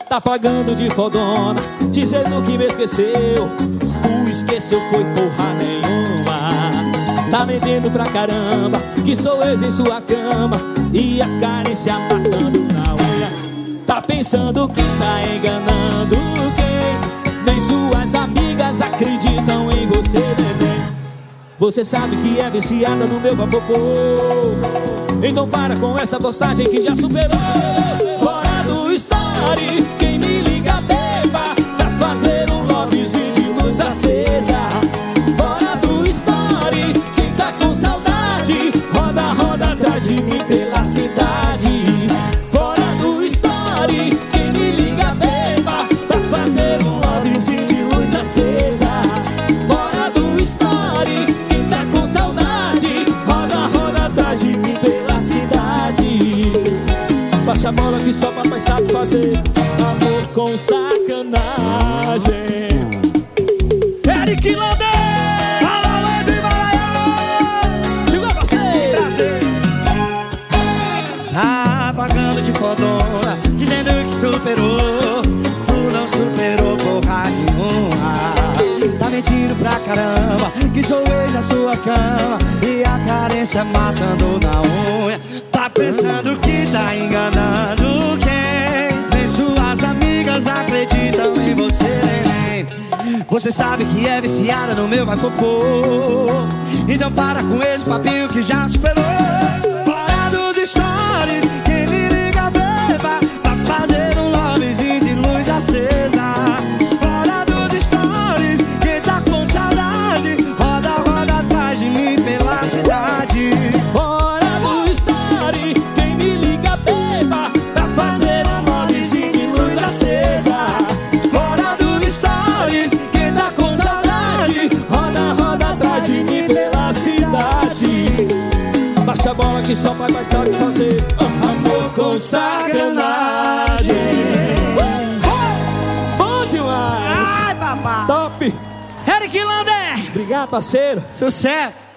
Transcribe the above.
Tá pagando de fodona, dizendo que me esqueceu. O esqueceu foi porra nenhuma. Tá mentindo pra caramba, que sou ex em sua cama, e a carícia matando na unha. Tá pensando que tá enganando quem? Nem suas amigas acreditam em você, neném. Você sabe que é viciada no meu papopô, então para com essa postagem que já superou. Fora do story, quem me liga beba pra fazer um lovezinho de luz acesa. Fora do story, quem tá com saudade, roda, roda atrás de mim pela cidade. Fora do story, quem me liga beba pra fazer um lovezinho de luz acesa. Fora do story, quem tá com saudade, roda, roda atrás de mim pela cidade. Baixa a bola que só papai sabe fazer amor com sacanagem. Eric Landé! Chegou você! Tá pagando de fodona, dizendo que superou. Tu não superou porra nenhuma. Tá mentindo pra caramba, que sou ex da sua cama, e a carência matando na unha. Tá pensando que tá enganando quem? Nem suas amigas acreditam em você, neném. Você sabe que é viciada no meu vai popô, então para com esse papinho que já superou. Fora dos stories, quem me liga beba pra fazer um lovezinho de luz acesa. Fora dos stories, quem tá com saudade, roda, roda atrás de mim pela cidade. Fora do story, quem me liga beba pra fazer um lovezinho de luz acesa. Fora do stories, quem tá com saudade, roda, roda atrás de mim pela cidade. Baixa a bola que só pai sabe fazer amor com sacanagem. Bom demais! Ai, papá! Top! Eric Landé! Obrigado, parceiro! Sucesso!